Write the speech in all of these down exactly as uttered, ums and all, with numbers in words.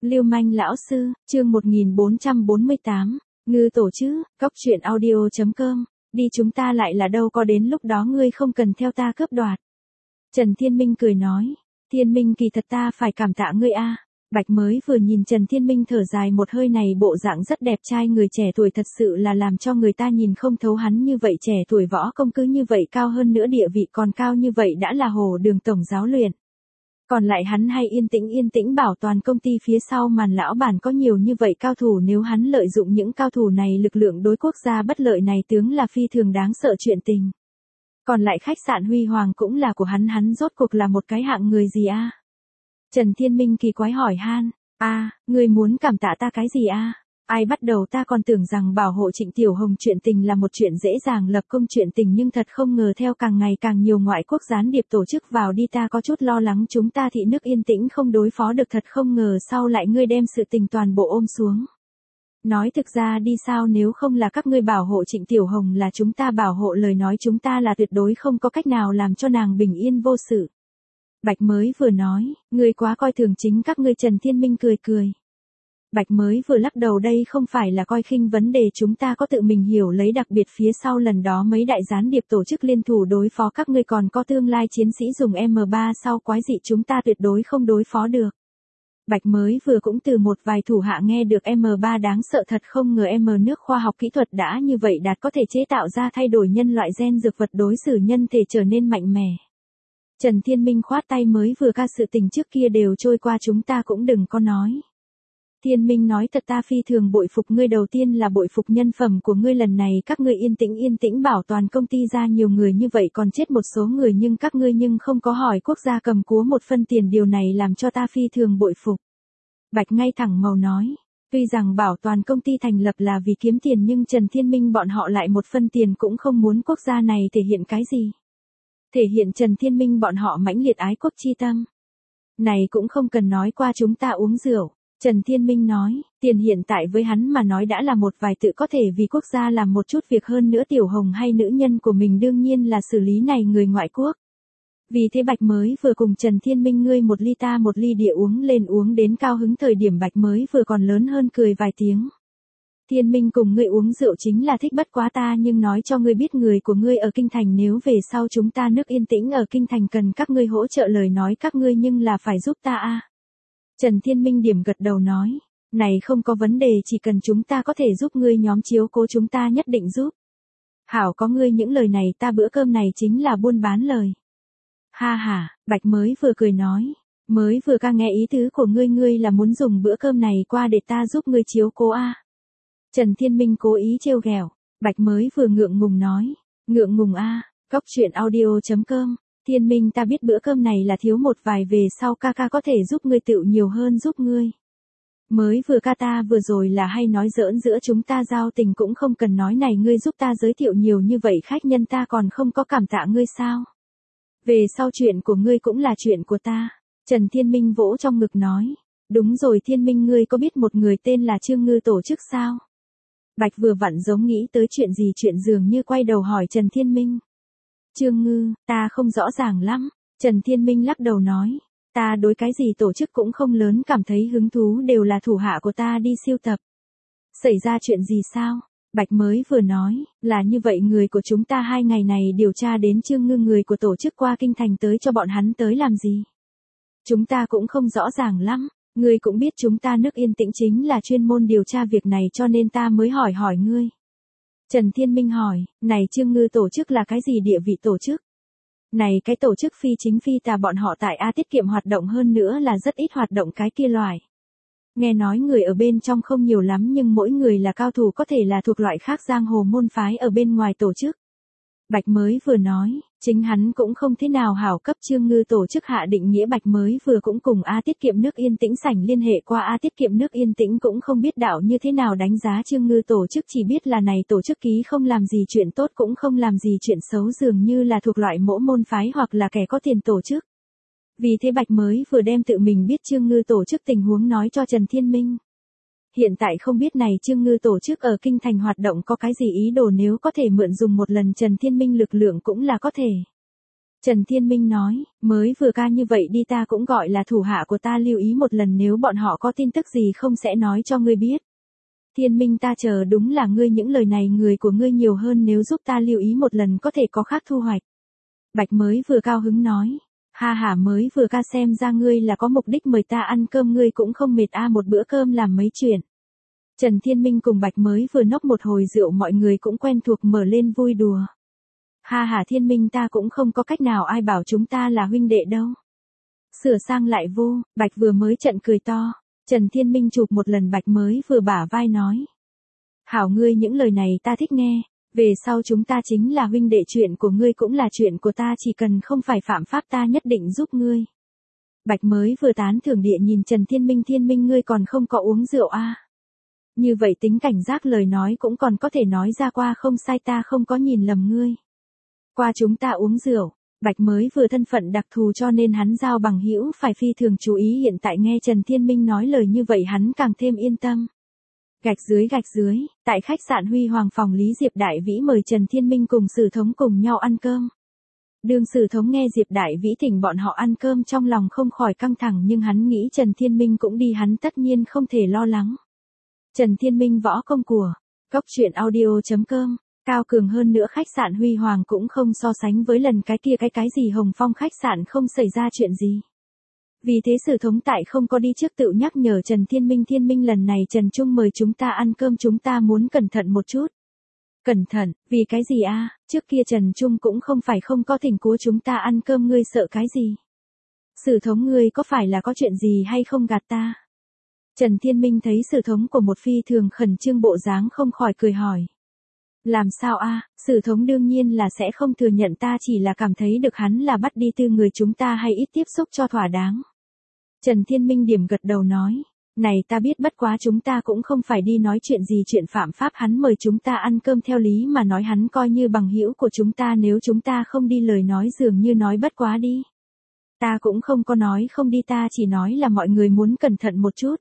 Lưu manh lão sư, chương một nghìn bốn trăm bốn mươi tám, ngư tổ chứ, cóc truyện audio chấm com, đi chúng ta lại là đâu có đến lúc đó ngươi không cần theo ta cướp đoạt. Trần Thiên Minh cười nói, Thiên Minh kỳ thật ta phải cảm tạ ngươi a. Bạch mới vừa nhìn Trần Thiên Minh thở dài một hơi này bộ dạng rất đẹp trai người trẻ tuổi thật sự là làm cho người ta nhìn không thấu hắn như vậy trẻ tuổi võ công cứ như vậy cao hơn nữa địa vị còn cao như vậy đã là hồ đường tổng giáo luyện. Còn lại hắn hay yên tĩnh yên tĩnh bảo toàn công ty phía sau màn lão bản có nhiều như vậy cao thủ nếu hắn lợi dụng những cao thủ này lực lượng đối quốc gia bất lợi này tướng là phi thường đáng sợ chuyện tình. Còn lại khách sạn Huy Hoàng cũng là của hắn hắn rốt cuộc là một cái hạng người gì a? Trần Thiên Minh kỳ quái hỏi han, a, ngươi muốn cảm tạ ta cái gì a? Ai bắt đầu ta còn tưởng rằng bảo hộ Trịnh Tiểu Hồng chuyện tình là một chuyện dễ dàng lập công chuyện tình nhưng thật không ngờ theo càng ngày càng nhiều ngoại quốc gián điệp tổ chức vào đi ta có chút lo lắng chúng ta thị nước yên tĩnh không đối phó được thật không ngờ sau lại ngươi đem sự tình toàn bộ ôm xuống. Nói thực ra đi sao nếu không là các ngươi bảo hộ Trịnh Tiểu Hồng là chúng ta bảo hộ lời nói chúng ta là tuyệt đối không có cách nào làm cho nàng bình yên vô sự. Bạch mới vừa nói, ngươi quá coi thường chính các ngươi Trần Thiên Minh cười cười. Bạch mới vừa lắc đầu đây không phải là coi khinh vấn đề chúng ta có tự mình hiểu lấy đặc biệt phía sau lần đó mấy đại gián điệp tổ chức liên thủ đối phó các ngươi còn có tương lai chiến sĩ dùng M ba sau quái dị chúng ta tuyệt đối không đối phó được. Bạch mới vừa cũng từ một vài thủ hạ nghe được M ba đáng sợ thật không ngờ M nước khoa học kỹ thuật đã như vậy đạt có thể chế tạo ra thay đổi nhân loại gen dược vật đối xử nhân thể trở nên mạnh mẽ. Trần Thiên Minh khoát tay mới vừa ca sự tình trước kia đều trôi qua chúng ta cũng đừng có nói. Thiên Minh nói thật ta phi thường bội phục ngươi đầu tiên là bội phục nhân phẩm của ngươi lần này các ngươi yên tĩnh yên tĩnh bảo toàn công ty ra nhiều người như vậy còn chết một số người nhưng các ngươi nhưng không có hỏi quốc gia cầm cúa một phân tiền điều này làm cho ta phi thường bội phục. Bạch ngay thẳng màu nói, tuy rằng bảo toàn công ty thành lập là vì kiếm tiền nhưng Trần Thiên Minh bọn họ lại một phân tiền cũng không muốn quốc gia này thể hiện cái gì. Thể hiện Trần Thiên Minh bọn họ mãnh liệt ái quốc chi tâm. Này cũng không cần nói qua chúng ta uống rượu. Trần Thiên Minh nói, tiền hiện tại với hắn mà nói đã là một vài tự có thể vì quốc gia làm một chút việc hơn nữa Tiểu Hồng hay nữ nhân của mình đương nhiên là xử lý này người ngoại quốc. Vì thế Bạch mới vừa cùng Trần Thiên Minh ngươi một ly ta một ly địa uống lên uống đến cao hứng thời điểm Bạch mới vừa còn lớn hơn cười vài tiếng. Thiên Minh cùng ngươi uống rượu chính là thích bất quá ta nhưng nói cho ngươi biết người của ngươi ở Kinh Thành nếu về sau chúng ta nước yên tĩnh ở Kinh Thành cần các ngươi hỗ trợ lời nói các ngươi nhưng là phải giúp ta a. Trần Thiên Minh điểm gật đầu nói, này không có vấn đề chỉ cần chúng ta có thể giúp ngươi nhóm chiếu cố chúng ta nhất định giúp. Hảo có ngươi những lời này ta bữa cơm này chính là buôn bán lời. Ha ha, Bạch mới vừa cười nói, mới vừa ca nghe ý tứ của ngươi ngươi là muốn dùng bữa cơm này qua để ta giúp ngươi chiếu cố a. Trần Thiên Minh cố ý trêu ghẹo, Bạch mới vừa ngượng ngùng nói, ngượng ngùng a, cóc truyện audio chấm com. Thiên Minh ta biết bữa cơm này là thiếu một vài về sau ca ca có thể giúp ngươi tựu nhiều hơn giúp ngươi. Mới vừa ca ta vừa rồi là hay nói giỡn giữa chúng ta giao tình cũng không cần nói này ngươi giúp ta giới thiệu nhiều như vậy khách nhân ta còn không có cảm tạ ngươi sao. Về sau chuyện của ngươi cũng là chuyện của ta. Trần Thiên Minh vỗ trong ngực nói. Đúng rồi Thiên Minh ngươi có biết một người tên là Trương Ngư tổ chức sao? Bạch vừa vặn giống nghĩ tới chuyện gì chuyện dường như quay đầu hỏi Trần Thiên Minh. Trương Ngư, ta không rõ ràng lắm. Trần Thiên Minh lắc đầu nói. Ta đối cái gì tổ chức cũng không lớn cảm thấy hứng thú đều là thủ hạ của ta đi siêu tập. Xảy ra chuyện gì sao? Bạch mới vừa nói, là như vậy người của chúng ta hai ngày này điều tra đến Trương Ngư người của tổ chức qua Kinh Thành tới cho bọn hắn tới làm gì? Chúng ta cũng không rõ ràng lắm. Ngươi cũng biết chúng ta nước yên tĩnh chính là chuyên môn điều tra việc này cho nên ta mới hỏi hỏi ngươi. Trần Thiên Minh hỏi, này Trương Ngư tổ chức là cái gì địa vị tổ chức? Này cái tổ chức phi chính phi tà bọn họ tại A tiết kiệm hoạt động hơn nữa là rất ít hoạt động cái kia loại. Nghe nói người ở bên trong không nhiều lắm nhưng mỗi người là cao thủ có thể là thuộc loại khác giang hồ môn phái ở bên ngoài tổ chức. Bạch mới vừa nói, chính hắn cũng không thế nào hảo cấp Trương Ngư tổ chức hạ định nghĩa Bạch mới vừa cũng cùng A tiết kiệm nước yên tĩnh sảnh liên hệ qua A tiết kiệm nước yên tĩnh cũng không biết đạo như thế nào đánh giá Trương Ngư tổ chức chỉ biết là này tổ chức ký không làm gì chuyện tốt cũng không làm gì chuyện xấu dường như là thuộc loại mỗ môn phái hoặc là kẻ có tiền tổ chức. Vì thế Bạch mới vừa đem tự mình biết Trương Ngư tổ chức tình huống nói cho Trần Thiên Minh. Hiện tại không biết này Trương Ngư tổ chức ở Kinh Thành hoạt động có cái gì ý đồ nếu có thể mượn dùng một lần Trần Thiên Minh lực lượng cũng là có thể. Trần Thiên Minh nói, mới vừa ca như vậy đi ta cũng gọi là thủ hạ của ta lưu ý một lần nếu bọn họ có tin tức gì không sẽ nói cho ngươi biết. Thiên Minh ta chờ đúng là ngươi những lời này người của ngươi nhiều hơn nếu giúp ta lưu ý một lần có thể có khác thu hoạch. Bạch mới vừa cao hứng nói, ha ha mới vừa ca xem ra ngươi là có mục đích mời ta ăn cơm ngươi cũng không mệt a một bữa cơm làm mấy chuyện. Trần Thiên Minh cùng Bạch mới vừa nốc một hồi rượu mọi người cũng quen thuộc mở lên vui đùa. Ha ha Thiên Minh ta cũng không có cách nào ai bảo chúng ta là huynh đệ đâu. Sửa sang lại vô, Bạch vừa mới trận cười to. Trần Thiên Minh chụp một lần Bạch mới vừa bả vai nói. Hảo ngươi những lời này ta thích nghe, về sau chúng ta chính là huynh đệ chuyện của ngươi cũng là chuyện của ta chỉ cần không phải phạm pháp ta nhất định giúp ngươi. Bạch mới vừa tán thưởng địa nhìn Trần Thiên Minh Thiên Minh ngươi còn không có uống rượu a à? Như vậy tính cảnh giác lời nói cũng còn có thể nói ra qua không sai ta không có nhìn lầm ngươi. Qua chúng ta uống rượu. Bạch mới vừa thân phận đặc thù cho nên hắn giao bằng hữu phải phi thường chú ý hiện tại nghe Trần Thiên Minh nói lời như vậy hắn càng thêm yên tâm. Gạch dưới gạch dưới, tại khách sạn Huy Hoàng phòng Lý Diệp Đại Vĩ mời Trần Thiên Minh cùng Sử Thống cùng nhau ăn cơm. Đường Sử Thống nghe Diệp Đại Vĩ thỉnh bọn họ ăn cơm trong lòng không khỏi căng thẳng nhưng hắn nghĩ Trần Thiên Minh cũng đi hắn tất nhiên không thể lo lắng. Trần Thiên Minh võ công của, cốc truyện audio chấm com. Cao cường hơn nữa khách sạn Huy Hoàng cũng không so sánh với lần cái kia cái cái gì Hồng Phong khách sạn không xảy ra chuyện gì. Vì thế Sử Thống tại không có đi trước tự nhắc nhở Trần Thiên Minh Thiên Minh lần này Trần Trung mời chúng ta ăn cơm chúng ta muốn cẩn thận một chút. Cẩn thận, vì cái gì a? À? Trước kia Trần Trung cũng không phải không có thỉnh của chúng ta ăn cơm ngươi sợ cái gì. Sử Thống ngươi có phải là có chuyện gì hay không gạt ta? Trần Thiên Minh thấy Sử Thống của một phi thường khẩn trương bộ dáng không khỏi cười hỏi. Làm sao a? À? Sử Thống đương nhiên là sẽ không thừa nhận ta chỉ là cảm thấy được hắn là bắt đi từ người chúng ta hay ít tiếp xúc cho thỏa đáng. Trần Thiên Minh điểm gật đầu nói, này ta biết bất quá chúng ta cũng không phải đi nói chuyện gì chuyện phạm pháp hắn mời chúng ta ăn cơm theo lý mà nói hắn coi như bằng hữu của chúng ta nếu chúng ta không đi lời nói dường như nói bất quá đi. Ta cũng không có nói không đi ta chỉ nói là mọi người muốn cẩn thận một chút.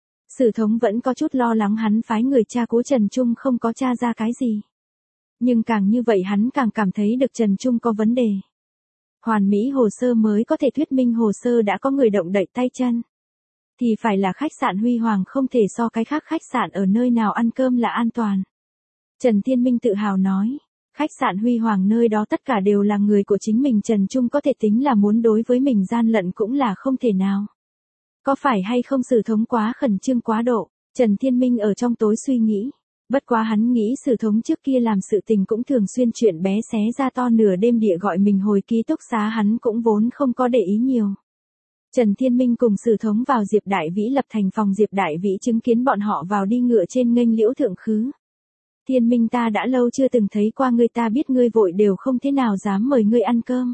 Sử Thống vẫn có chút lo lắng hắn phái người tra cố Trần Trung không có tra ra cái gì. Nhưng càng như vậy hắn càng cảm thấy được Trần Trung có vấn đề. Hoàn mỹ hồ sơ mới có thể thuyết minh hồ sơ đã có người động đậy tay chân. Thì phải là khách sạn Huy Hoàng không thể so cái khác khách sạn ở nơi nào ăn cơm là an toàn. Trần Thiên Minh tự hào nói, khách sạn Huy Hoàng nơi đó tất cả đều là người của chính mình Trần Trung có thể tính là muốn đối với mình gian lận cũng là không thể nào. Có phải hay không Sử Thống quá khẩn trương quá độ, Trần Thiên Minh ở trong tối suy nghĩ. Bất quá hắn nghĩ Sử Thống trước kia làm sự tình cũng thường xuyên chuyện bé xé ra to nửa đêm địa gọi mình hồi ký túc xá hắn cũng vốn không có để ý nhiều. Trần Thiên Minh cùng Sử Thống vào Diệp Đại Vĩ lập thành phòng Diệp Đại Vĩ chứng kiến bọn họ vào đi ngựa trên nghênh liễu thượng khứ. Thiên Minh ta đã lâu chưa từng thấy qua ngươi ta biết ngươi vội đều không thế nào dám mời ngươi ăn cơm.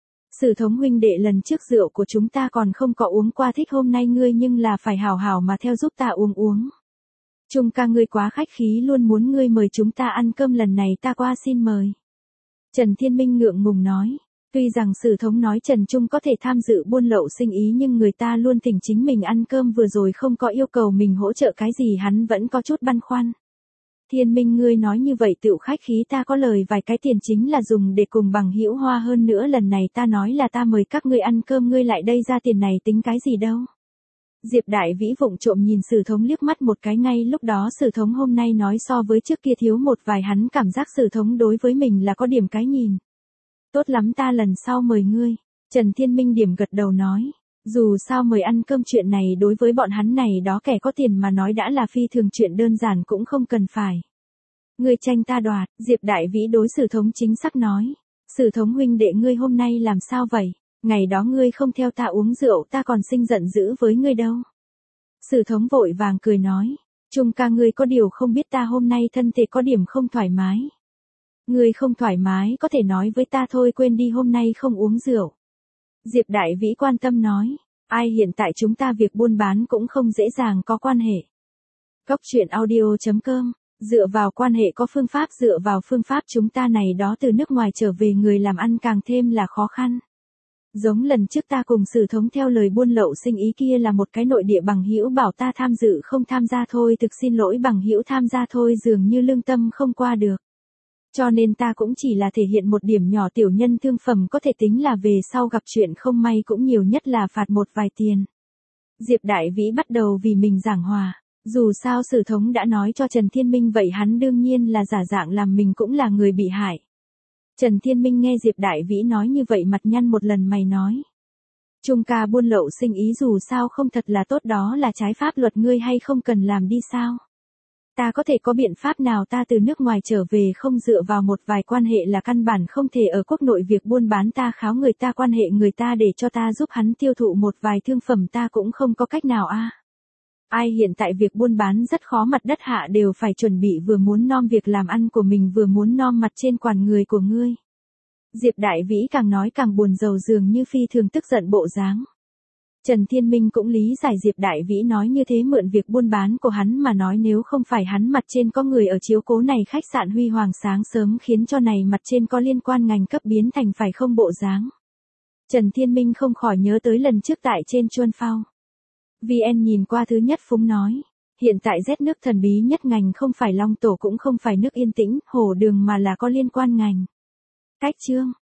Sử Thống huynh đệ lần trước rượu của chúng ta còn không có uống qua thích hôm nay ngươi nhưng là phải hào hào mà theo giúp ta uống uống. Trung ca ngươi quá khách khí luôn muốn ngươi mời chúng ta ăn cơm lần này ta qua xin mời. Trần Thiên Minh ngượng ngùng nói, tuy rằng Sử Thống nói Trần Trung có thể tham dự buôn lậu sinh ý nhưng người ta luôn thỉnh chính mình ăn cơm vừa rồi không có yêu cầu mình hỗ trợ cái gì hắn vẫn có chút băn khoăn. Thiên Minh ngươi nói như vậy tựu khách khí ta có lời vài cái tiền chính là dùng để cùng bằng hữu hoa hơn nữa lần này ta nói là ta mời các ngươi ăn cơm ngươi lại đây ra tiền này tính cái gì đâu. Diệp Đại Vĩ vụng trộm nhìn Sử Thống liếc mắt một cái ngay lúc đó Sử Thống hôm nay nói so với trước kia thiếu một vài hắn cảm giác Sử Thống đối với mình là có điểm cái nhìn. Tốt lắm ta lần sau mời ngươi. Trần Thiên Minh điểm gật đầu nói. Dù sao mời ăn cơm chuyện này đối với bọn hắn này đó kẻ có tiền mà nói đã là phi thường chuyện đơn giản cũng không cần phải. Ngươi tranh ta đoạt, Diệp Đại Vĩ đối Sử Thống chính xác nói. Sử Thống huynh đệ ngươi hôm nay làm sao vậy? Ngày đó ngươi không theo ta uống rượu ta còn sinh giận dữ với ngươi đâu. Sử Thống vội vàng cười nói. Trung ca ngươi có điều không biết ta hôm nay thân thể có điểm không thoải mái. Ngươi không thoải mái có thể nói với ta thôi quên đi hôm nay không uống rượu. Diệp Đại Vĩ quan tâm nói. Ai hiện tại chúng ta việc buôn bán cũng không dễ dàng có quan hệ. Cốc truyện audio chấm com. Dựa vào quan hệ có phương pháp dựa vào phương pháp chúng ta này đó từ nước ngoài trở về người làm ăn càng thêm là khó khăn. Giống lần trước ta cùng Sử Thống theo lời buôn lậu sinh ý kia là một cái nội địa bằng hữu bảo ta tham dự không tham gia thôi thực xin lỗi bằng hữu tham gia thôi dường như lương tâm không qua được. Cho nên ta cũng chỉ là thể hiện một điểm nhỏ tiểu nhân thương phẩm, có thể tính là về sau gặp chuyện không may cũng nhiều nhất là phạt một vài tiền. Diệp Đại Vĩ bắt đầu vì mình giảng hòa. Dù sao Sử Thống đã nói cho Trần Thiên Minh vậy hắn đương nhiên là giả dạng làm mình cũng là người bị hại. Trần Thiên Minh nghe Diệp Đại Vĩ nói như vậy mặt nhăn một lần mày nói. Trung ca buôn lậu sinh ý dù sao không thật là tốt, đó là trái pháp luật, ngươi hay không cần làm đi sao? Ta có thể có biện pháp nào? Ta từ nước ngoài trở về không dựa vào một vài quan hệ là căn bản không thể ở quốc nội việc buôn bán, ta kháo người ta quan hệ người ta để cho ta giúp hắn tiêu thụ một vài thương phẩm ta cũng không có cách nào a. Ai hiện tại việc buôn bán rất khó, mặt đất hạ đều phải chuẩn bị, vừa muốn nom việc làm ăn của mình vừa muốn nom mặt trên quản người của ngươi. Diệp Đại Vĩ càng nói càng buồn rầu, dường như phi thường tức giận bộ dáng. Trần Thiên Minh cũng lý giải Diệp Đại Vĩ nói như thế mượn việc buôn bán của hắn mà nói, nếu không phải hắn mặt trên có người ở chiếu cố này khách sạn Huy Hoàng sáng sớm khiến cho này mặt trên có liên quan ngành cấp biến thành phải không bộ dáng. Trần Thiên Minh không khỏi nhớ tới lần trước tại trên Chuân Phao. vê en nhìn qua thứ nhất phúng nói, hiện tại rét nước thần bí nhất ngành không phải Long Tổ cũng không phải nước Yên Tĩnh, Hồ Đường mà là có liên quan ngành. Cách chương